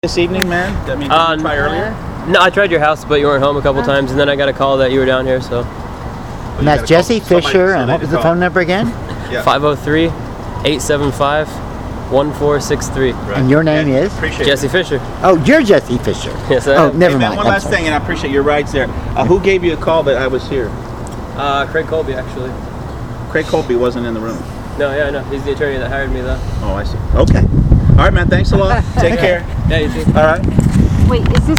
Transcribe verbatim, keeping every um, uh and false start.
This evening, man? I mean, did Uh, you try earlier? No, I tried your house, but you weren't home a couple times, and then I got a call that you were down here, so. Oh, And that's Jesse Fisher, and what was the phone number again? Yeah. five oh three, eight seven five, one four six three. Right. And your name is? Appreciate Jesse it. Fisher. Oh, you're Jesse Fisher. Yes, I Oh, am. never Hey, man, mind. one I'm last sorry. thing, and I appreciate your rides there. Uh, who gave you a call that I was here? Uh, Craig Colby, actually. Craig Colby wasn't in the room. No, yeah, I know. He's the attorney that hired me, though. Oh, I see. Okay. All right, man. Thanks a lot. Take care. Yeah, you too. All right. Wait, is this